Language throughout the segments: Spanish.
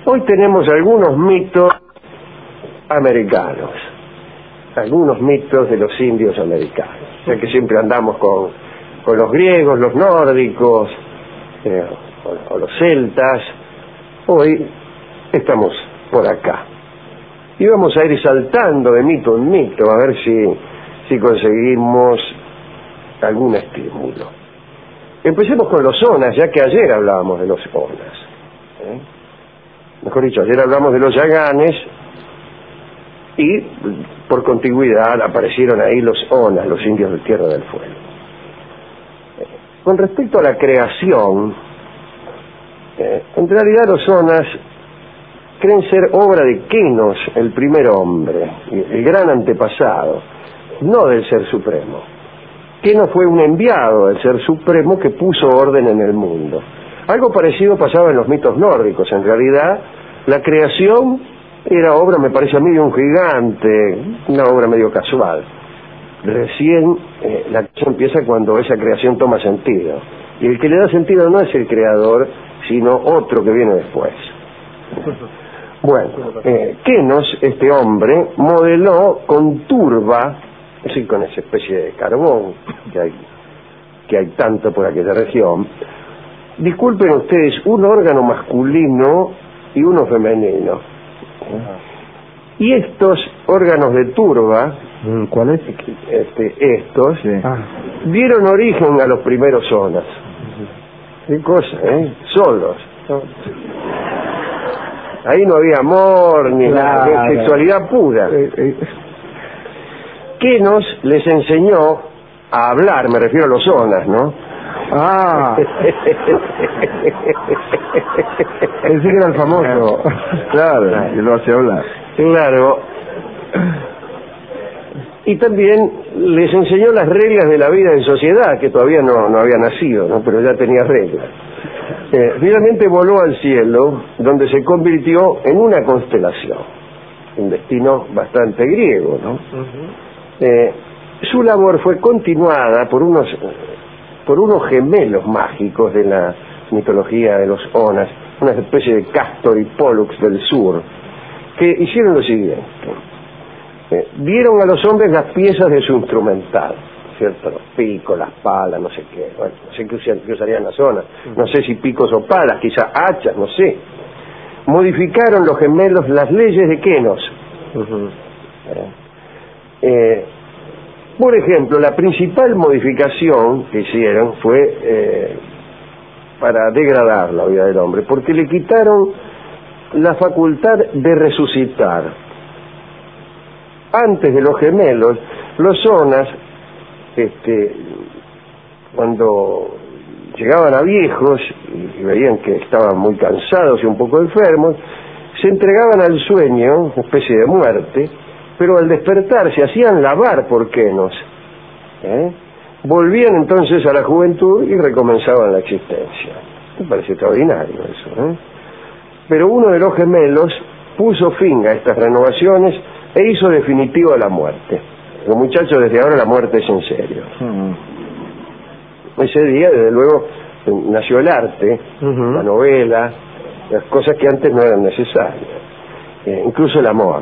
Hoy tenemos algunos mitos americanos, algunos mitos de los indios americanos, ya que siempre andamos con los griegos, los nórdicos, o los celtas. Hoy estamos por acá y vamos a ir saltando de mito en mito a ver si conseguimos algún estímulo. Empecemos con los onas, ya que ayer hablábamos de los onas, mejor dicho, ayer hablamos de los yaganes y por contigüidad aparecieron ahí los onas, los indios de Tierra del Fuego. Con respecto a la creación, en realidad los onas creen ser obra de Kenos, el primer hombre, el gran antepasado, no del Ser Supremo. Kenos fue un enviado del Ser Supremo que puso orden en el mundo. Algo parecido pasaba en los mitos nórdicos. En realidad, la creación era obra, me parece a mí, de un gigante, una obra medio casual. Recién la creación empieza cuando esa creación toma sentido. Y el que le da sentido no es el creador, sino otro que viene después. Bueno, Kenos, este hombre, modeló con turba, es decir, con esa especie de carbón que hay tanto por aquella región. Disculpen ustedes, un órgano masculino y uno femenino. Y estos órganos de turba, ¿cuál es? Estos, sí, dieron origen a los primeros onas. ¿Qué cosa, Solos. Ahí no había amor ni sexualidad pura. Kenos les enseñó a hablar, me refiero a los onas, ¿no? Ese que era el famoso. Claro, que lo hace hablar. Claro. Y también les enseñó las reglas de la vida en sociedad, que todavía no había nacido, ¿no? Pero ya tenía reglas. Finalmente voló al cielo, donde se convirtió en una constelación, un destino bastante griego, ¿no? Su labor fue continuada por unos gemelos mágicos de la mitología de los onas, una especie de Castor y Pollux del sur, que hicieron lo siguiente. Dieron a los hombres las piezas de su instrumental, ¿cierto? Los picos, las palas, no sé qué, bueno, no sé qué usarían las onas, no sé si picos o palas, quizá hachas, no sé. Modificaron los gemelos las leyes de Kenos. Por ejemplo, la principal modificación que hicieron fue para degradar la vida del hombre, porque le quitaron la facultad de resucitar. Antes de los gemelos, los onas, cuando llegaban a viejos y veían que estaban muy cansados y un poco enfermos, se entregaban al sueño, una especie de muerte, pero al despertar se hacían lavar por Kenos, volvían entonces a la juventud y recomenzaban la existencia. Me parece extraordinario eso, Pero uno de los gemelos puso fin a estas renovaciones e hizo definitiva la muerte. Los muchachos, desde ahora la muerte es en serio. Ese día, desde luego, nació el arte, la novela, las cosas que antes no eran necesarias, incluso el amor.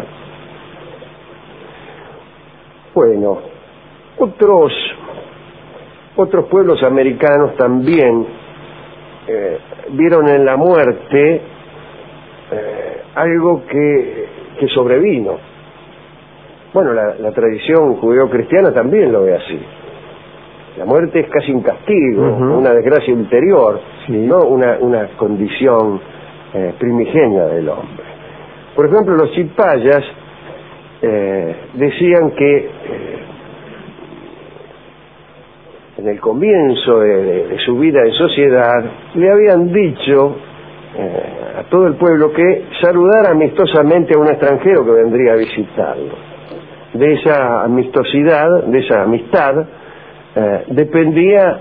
Bueno, otros pueblos americanos también vieron en la muerte algo que sobrevino. Bueno, la tradición judeo-cristiana también lo ve así. La muerte es casi un castigo, una desgracia ulterior, no una condición primigenia del hombre. Por ejemplo, los chipayas decían que en el comienzo de su vida en sociedad le habían dicho a todo el pueblo que saludara amistosamente a un extranjero que vendría a visitarlo. De esa amistosidad, de esa amistad, dependía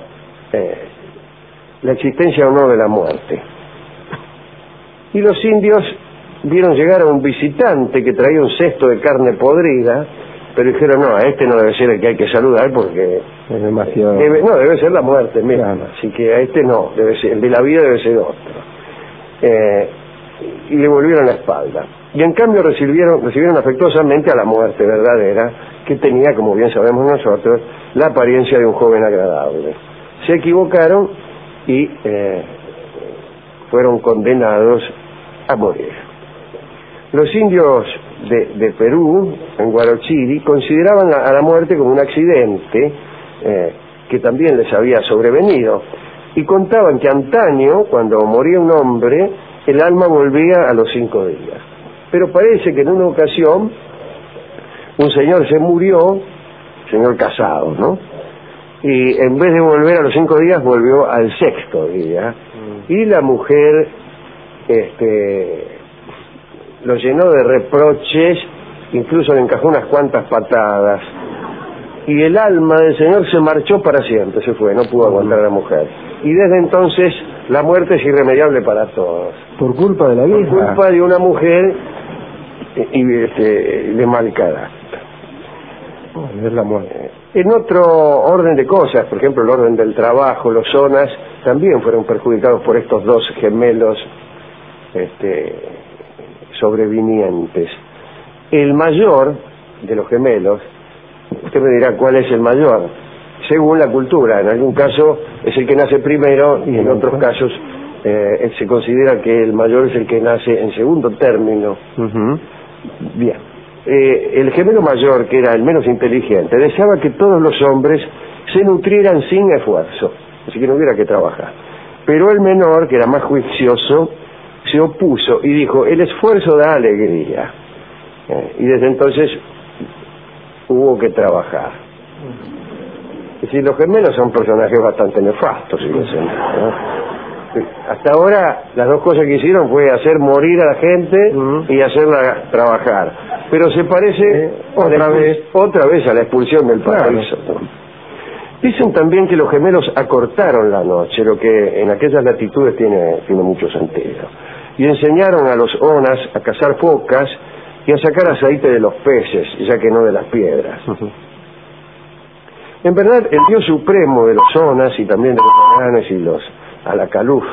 la existencia o no de la muerte. Y los indios vieron llegar a un visitante que traía un cesto de carne podrida, pero dijeron, no, a este no debe ser el que hay que saludar porque es demasiado... debe ser la muerte, mira, así que a este no, debe ser, el de la vida debe ser otro. y le volvieron la espalda. Y en cambio recibieron afectuosamente a la muerte verdadera, que tenía, como bien sabemos nosotros, la apariencia de un joven agradable. Se equivocaron y fueron condenados a morir. Los indios de Perú, en Huarochiri, consideraban a la muerte como un accidente que también les había sobrevenido, y contaban que antaño, cuando moría un hombre, el alma volvía a los 5 días. Pero parece que en una ocasión un señor se murió, señor casado, ¿no? Y en vez de volver a los 5 días, volvió al 6º día. Y la mujer lo llenó de reproches, incluso le encajó unas cuantas patadas. Y el alma del señor se marchó para siempre, se fue, no pudo aguantar a la mujer. Y desde entonces la muerte es irremediable para todos. Por culpa de la vida. Por culpa de una mujer de mal carácter. Es la muerte. En otro orden de cosas, por ejemplo el orden del trabajo, los zonas también fueron perjudicados por estos dos gemelos sobrevinientes. El mayor de los gemelos, usted me dirá cuál es el mayor, según la cultura. En algún caso es el que nace primero y en otros casos se considera que el mayor es el que nace en segundo término. Bien. El gemelo mayor, que era el menos inteligente, deseaba que todos los hombres se nutrieran sin esfuerzo, así que no hubiera que trabajar. Pero el menor, que era más juicioso, se opuso y dijo: el esfuerzo da alegría. Y desde entonces hubo que trabajar. Es decir, los gemelos son personajes bastante nefastos, ¿no? Hasta ahora las dos cosas que hicieron fue hacer morir a la gente y hacerla trabajar, pero se parece otra vez a la expulsión del paraíso. Dicen también que los gemelos acortaron la noche, lo que en aquellas latitudes tiene mucho sentido, y enseñaron a los onas a cazar focas y a sacar aceite de los peces, ya que no de las piedras. En verdad, el dios supremo de los onas y también de los Maganes y los Alacaluf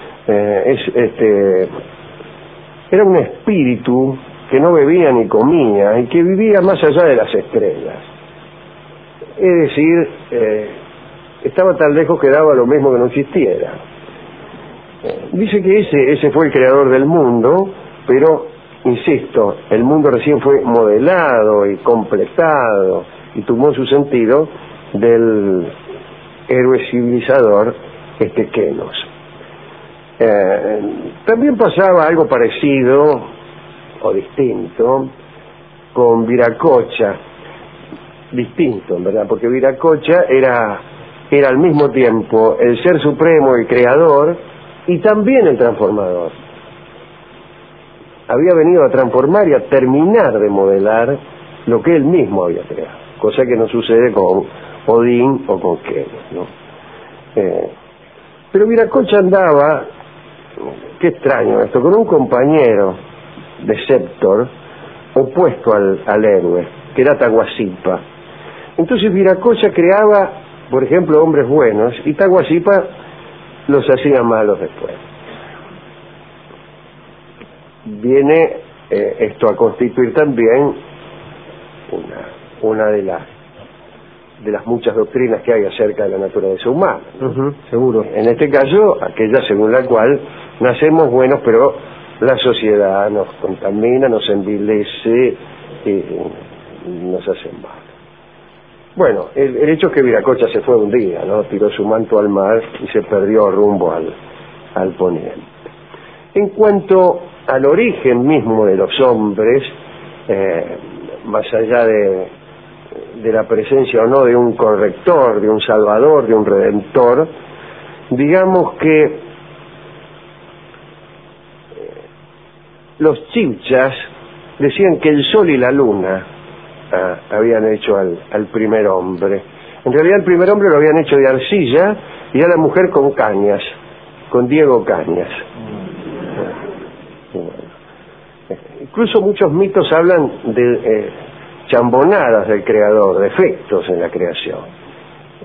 era un espíritu que no bebía ni comía y que vivía más allá de las estrellas. Es decir, estaba tan lejos que daba lo mismo que no existiera. Dice que ese fue el creador del mundo, pero insisto, el mundo recién fue modelado y completado y tomó su sentido del héroe civilizador Kenos. También pasaba algo parecido o distinto con Viracocha, distinto en verdad, porque Viracocha era al mismo tiempo el ser supremo, el creador, y también el transformador. Había venido a transformar y a terminar de modelar lo que él mismo había creado, cosa que no sucede con Odín o con Kenos, ¿no? Pero Viracocha andaba, qué extraño esto, con un compañero de Septor opuesto al héroe, que era Tahuasipa. Entonces Viracocha creaba, por ejemplo, hombres buenos, y Tahuasipa los hacía malos después. Viene esto a constituir también una de las muchas doctrinas que hay acerca de la naturaleza humana, ¿no? Seguro. En este caso, aquella según la cual nacemos buenos, pero la sociedad nos contamina, nos envilece y nos hace mal. Bueno, el hecho es que Viracocha se fue un día, ¿no? Tiró su manto al mar y se perdió rumbo al poniente. En cuanto al origen mismo de los hombres, más allá de la presencia o no de un corrector, de un salvador, de un redentor, digamos que los chibchas decían que el sol y la luna habían hecho al primer hombre. En realidad el primer hombre lo habían hecho de arcilla y a la mujer con Cañas, con Diego Cañas. Incluso muchos mitos hablan de chambonadas del creador, defectos en la creación.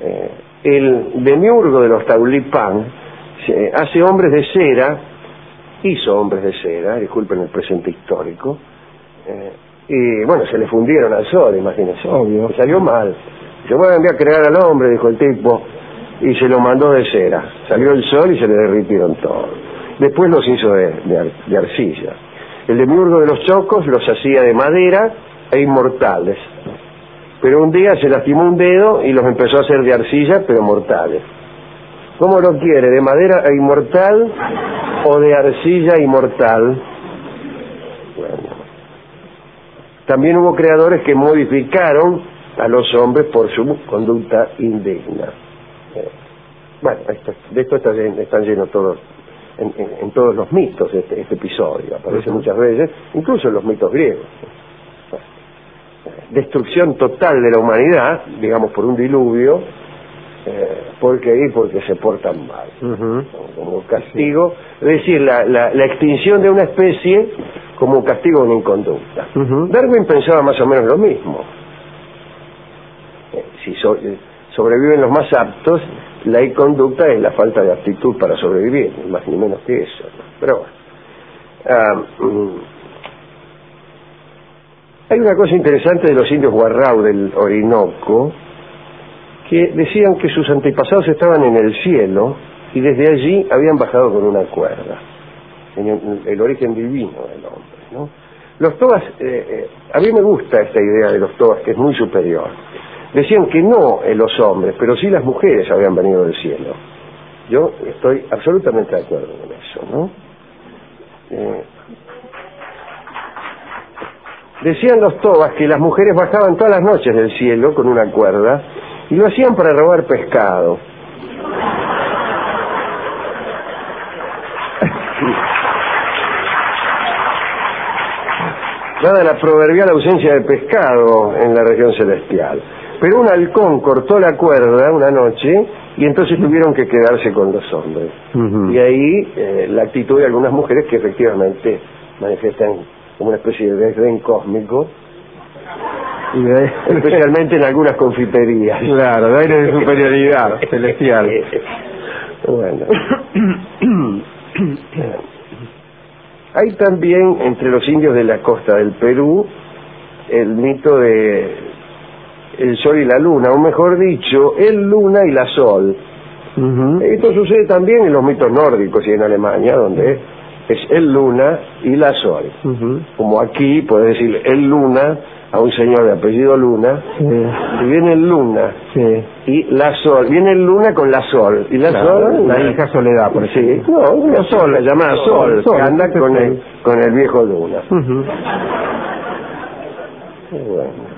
El demiurgo de los Taulipán hace hombres de cera hizo hombres de cera, disculpen el presente histórico, y bueno, se le fundieron al sol, imagínense. Obvio. Y salió mal. Yo voy a enviar a crear al hombre, dijo el tipo, y se lo mandó de cera. Salió el sol y se le derritieron todos. Después los hizo de arcilla. El demiurgo de los chocos los hacía de madera e inmortales. Pero un día se lastimó un dedo y los empezó a hacer de arcilla, pero mortales. ¿Cómo lo quiere? ¿De madera e inmortal o de arcilla inmortal? Bueno. También hubo creadores que modificaron a los hombres por su conducta indigna. Bueno, de esto están llenos todos, en todos los mitos de este episodio. Aparece muchas veces, incluso en los mitos griegos. Destrucción total de la humanidad, digamos por un diluvio, porque se portan mal, como castigo, es decir, la extinción de una especie como castigo de una inconducta. Darwin pensaba más o menos lo mismo. Si sobreviven los más aptos, la inconducta es la falta de aptitud para sobrevivir, ni más ni menos que eso, ¿no? Pero bueno, hay una cosa interesante de los indios Guarrao del Orinoco, que decían que sus antepasados estaban en el cielo y desde allí habían bajado con una cuerda, en el origen divino del hombre, ¿no? Los tobas, a mí me gusta esta idea de los tobas, que es muy superior. Decían que no los hombres, pero sí las mujeres habían venido del cielo. Yo estoy absolutamente de acuerdo con eso, ¿no? Decían los tobas que las mujeres bajaban todas las noches del cielo con una cuerda y lo hacían para robar pescado. Dada la proverbial ausencia de pescado en la región celestial. Pero un halcón cortó la cuerda una noche y entonces tuvieron que quedarse con los hombres. Y ahí la actitud de algunas mujeres que efectivamente manifiestan como una especie de desdén cósmico, especialmente en algunas confiterías. Claro, de aire de superioridad celestial. Bueno. Hay también entre los indios de la costa del Perú el mito de el sol y la luna, o mejor dicho, el luna y la sol. Esto sucede también en los mitos nórdicos y en Alemania, donde es el luna y la sol. Como aquí puedes decir el luna a un señor de apellido Luna, y viene el luna, y la sol, viene el luna con la sol, y la sol, la hija Soledad, por ejemplo. No, la sol, la llamada sol, que anda con el viejo Luna. Bueno.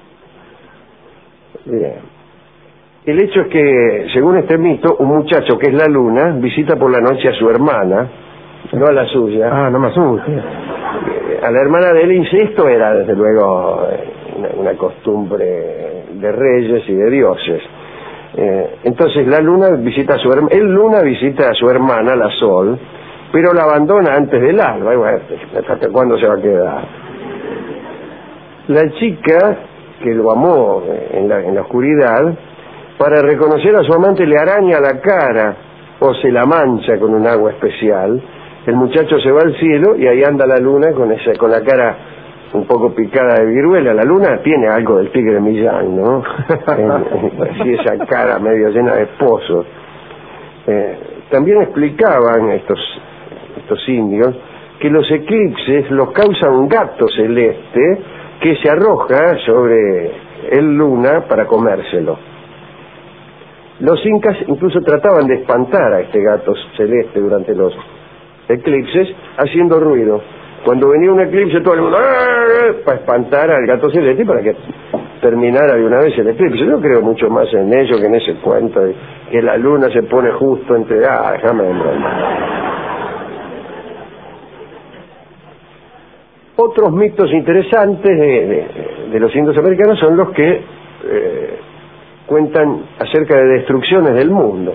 Bien. El hecho es que, según este mito, un muchacho que es la luna visita por la noche a su hermana, no a la suya. Ah, no me asuste. A la hermana de él, insisto, era desde luego una costumbre de reyes y de dioses. Entonces la luna visita a su hermana, el luna visita a su hermana, la sol, pero la abandona antes del alba. Y bueno, ¿hasta cuándo se va a quedar? La chica, que lo amó en la oscuridad, para reconocer a su amante le araña la cara o se la mancha con un agua especial. El muchacho se va al cielo y ahí anda la luna con la cara un poco picada de viruela. La luna tiene algo del tigre Millán, ¿no? Así esa cara medio llena de pozos. También explicaban estos indios que los eclipses los causa un gato celeste que se arroja sobre el luna para comérselo. Los incas incluso trataban de espantar a este gato celeste durante los eclipses haciendo ruido. Cuando venía un eclipse todo el mundo para espantar al gato celeste y para que terminara de una vez el eclipse. Yo creo mucho más en ello que en ese cuento de que la luna se pone justo entre... déjame de broma. Otros mitos interesantes de los indios americanos son los que cuentan acerca de destrucciones del mundo.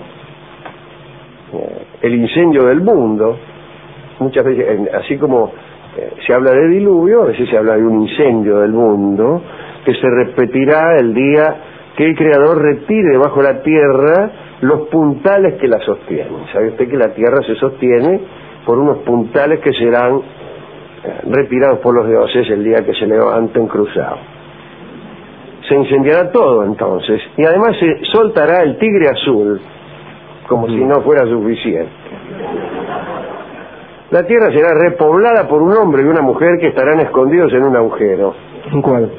El incendio del mundo, muchas veces, así como se habla de diluvio, a veces se habla de un incendio del mundo que se repetirá el día que el Creador retire debajo de la tierra los puntales que la sostienen. ¿Sabe usted que la tierra se sostiene por unos puntales que serán retirados por los dioses el día que se levanten cruzados. Se incendiará todo entonces, y además se soltará el tigre azul, como si no fuera suficiente. La tierra será repoblada por un hombre y una mujer que estarán escondidos en un agujero. ¿En cuál?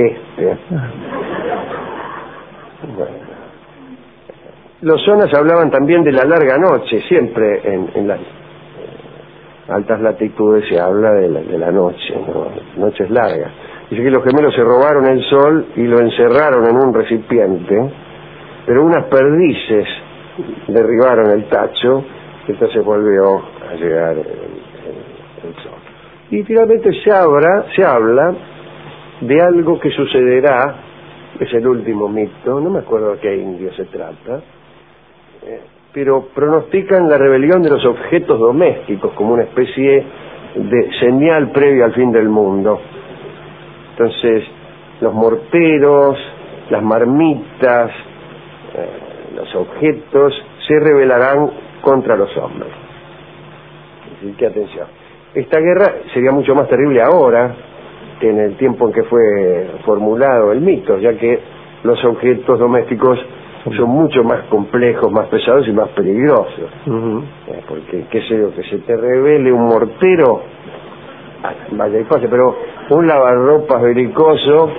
Bueno. Los zonas hablaban también de la larga noche, siempre en las altas latitudes se habla de la noche, ¿no? Noches largas. Dice que los gemelos se robaron el sol y lo encerraron en un recipiente, pero unas perdices derribaron el tacho, y entonces volvió a llegar el sol. Y finalmente se habla de algo que sucederá, es el último mito, no me acuerdo de qué indio se trata, pero pronostican la rebelión de los objetos domésticos como una especie de señal previa al fin del mundo. Entonces, los morteros, las marmitas, los objetos se rebelarán contra los hombres. Así que atención. Esta guerra sería mucho más terrible ahora que en el tiempo en que fue formulado el mito, ya que los objetos domésticos son mucho más complejos, más pesados y más peligrosos. Porque, qué sé yo, que se te revele un mortero, vaya y pase, pero un lavarropas belicoso,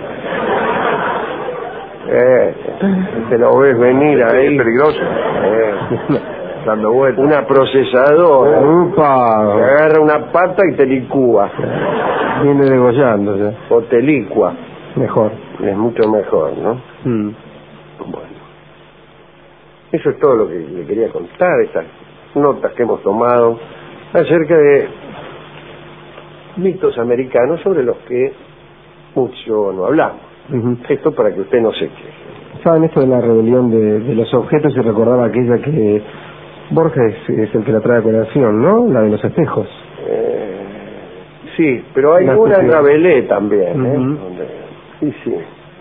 te lo ves venir ahí. Es peligroso. Dando vueltas. Una procesadora. Te agarra una pata y te licúa. Viene degollándose. O te licua. Mejor. Es mucho mejor, ¿no? Bueno. Eso es todo lo que le quería contar, estas notas que hemos tomado acerca de mitos americanos sobre los que mucho no hablamos. Esto para que usted no se queje. ¿Saben esto de la rebelión de los objetos? Se recordaba aquella que Borges es el que la trae a colación, ¿no? La de los espejos. Sí, pero hay una en Rabelais también, sí.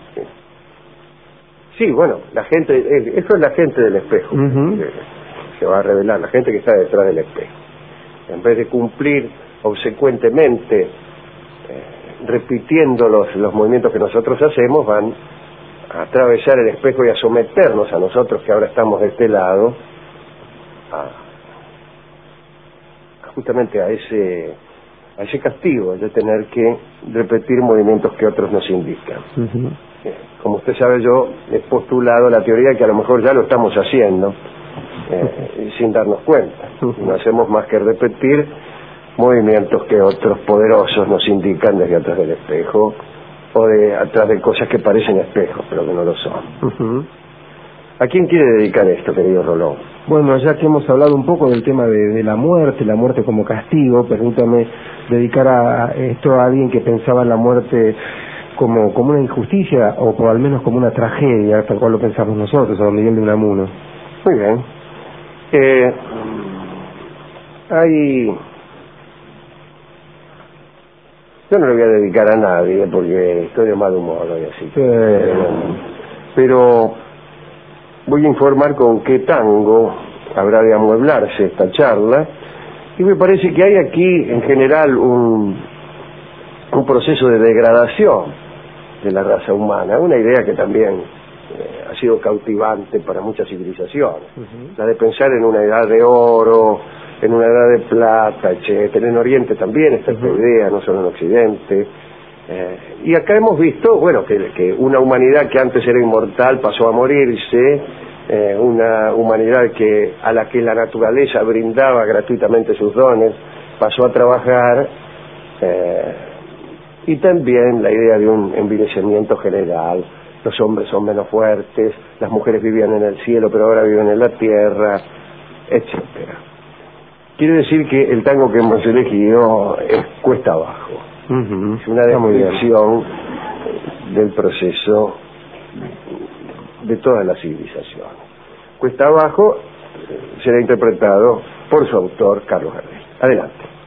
Sí, bueno, la gente, eso es la gente del espejo, que se va a revelar, la gente que está detrás del espejo. En vez de cumplir obsecuentemente, repitiendo los movimientos que nosotros hacemos, van a atravesar el espejo y a someternos a nosotros, que ahora estamos de este lado, justamente a ese castigo de tener que repetir movimientos que otros nos indican. Como usted sabe, yo he postulado la teoría que a lo mejor ya lo estamos haciendo sin darnos cuenta. No hacemos más que repetir movimientos que otros poderosos nos indican desde atrás del espejo o de atrás de cosas que parecen espejos pero que no lo son. ¿A quién quiere dedicar esto, querido Rolón? Bueno, ya que hemos hablado un poco del tema de la muerte como castigo, permítame dedicar a esto a alguien que pensaba en la muerte como una injusticia o al menos como una tragedia, tal cual lo pensamos nosotros, a don Miguel de Unamuno. Muy bien. Yo no le voy a dedicar a nadie porque estoy de mal humor hoy, así. Pero voy a informar con qué tango habrá de amueblarse esta charla, y me parece que hay aquí en general un proceso de degradación de la raza humana, una idea que también ha sido cautivante para muchas civilizaciones, la de pensar en una edad de oro, en una edad de plata, etcétera. En Oriente también está esta idea, no solo en Occidente. Y acá hemos visto, bueno, que una humanidad que antes era inmortal pasó a morirse, una humanidad a la que la naturaleza brindaba gratuitamente sus dones, pasó a trabajar, y también la idea de un envilecimiento general. Los hombres son menos fuertes, las mujeres vivían en el cielo pero ahora viven en la tierra, etcétera. Quiere decir que el tango que hemos elegido es Cuesta Abajo. Es una descripción del proceso de todas las civilizaciones. Cuesta Abajo será interpretado por su autor, Carlos Gardel. Adelante.